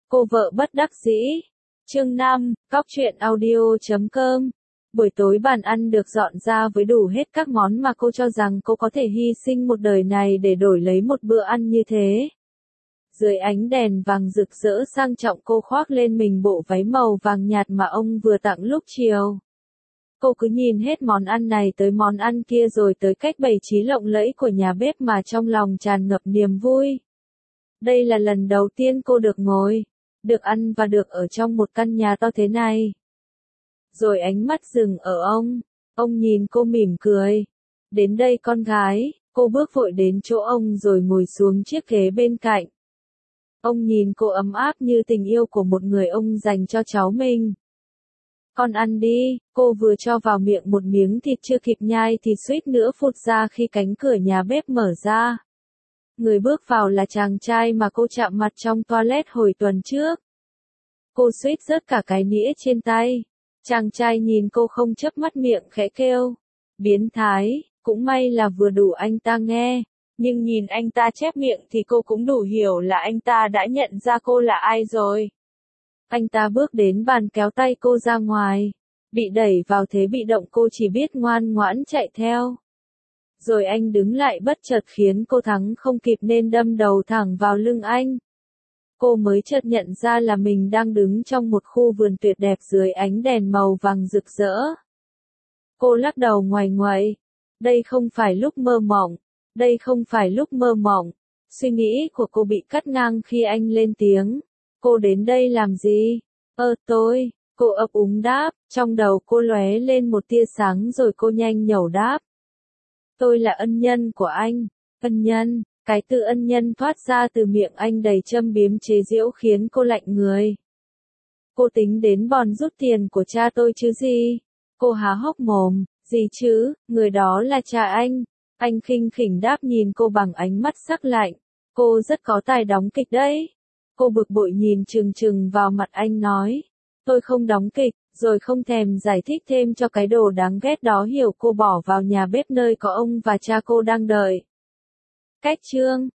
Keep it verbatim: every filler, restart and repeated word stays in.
Cô vợ bất đắc dĩ. Chương năm, cóc truyện audio chấm com. Buổi tối bàn ăn được dọn ra với đủ hết các món mà cô cho rằng cô có thể hy sinh một đời này để đổi lấy một bữa ăn như thế. Dưới ánh đèn vàng rực rỡ sang trọng, cô khoác lên mình bộ váy màu vàng nhạt mà ông vừa tặng lúc chiều. Cô cứ nhìn hết món ăn này tới món ăn kia rồi tới cách bày trí lộng lẫy của nhà bếp mà trong lòng tràn ngập niềm vui. Đây là lần đầu tiên cô được ngồi, được ăn và được ở trong một căn nhà to thế này. Rồi ánh mắt dừng ở ông, ông nhìn cô mỉm cười. Đến đây con gái, cô bước vội đến chỗ ông rồi ngồi xuống chiếc ghế bên cạnh. Ông nhìn cô ấm áp như tình yêu của một người ông dành cho cháu mình. Con ăn đi, cô vừa cho vào miệng một miếng thịt chưa kịp nhai thì suýt nữa phụt ra khi cánh cửa nhà bếp mở ra. Người bước vào là chàng trai mà cô chạm mặt trong toilet hồi tuần trước. Cô suýt rớt cả cái nĩa trên tay. Chàng trai nhìn cô không chớp mắt, miệng khẽ kêu. Biến thái, cũng may là vừa đủ anh ta nghe. Nhưng nhìn anh ta chép miệng thì cô cũng đủ hiểu là anh ta đã nhận ra cô là ai rồi. Anh ta bước đến bàn kéo tay cô ra ngoài. Bị đẩy vào thế bị động, cô chỉ biết ngoan ngoãn chạy theo. Rồi anh đứng lại bất chợt khiến cô thắng không kịp nên đâm đầu thẳng vào lưng anh. Cô mới chợt nhận ra là mình đang đứng trong một khu vườn tuyệt đẹp dưới ánh đèn màu vàng rực rỡ. Cô lắc đầu ngoày ngoày. Đây không phải lúc mơ mộng. Đây không phải lúc mơ mộng. Suy nghĩ của cô bị cắt ngang khi anh lên tiếng. Cô đến đây làm gì? Ơ tôi, cô ấp úng đáp, trong đầu cô lóe lên một tia sáng rồi cô nhanh nhẩu đáp. Tôi là ân nhân của anh. Ân nhân, cái từ ân nhân thoát ra từ miệng anh đầy châm biếm chế giễu khiến cô lạnh người. Cô tính đến bòn rút tiền của cha tôi chứ gì? Cô há hốc mồm, gì chứ, người đó là cha anh. Anh khinh khỉnh đáp nhìn cô bằng ánh mắt sắc lạnh. Cô rất có tài đóng kịch đấy. Cô bực bội nhìn trừng trừng vào mặt anh nói. Tôi không đóng kịch, rồi không thèm giải thích thêm cho cái đồ đáng ghét đó hiểu cô bỏ vào nhà bếp nơi có ông và cha cô đang đợi. Cách chương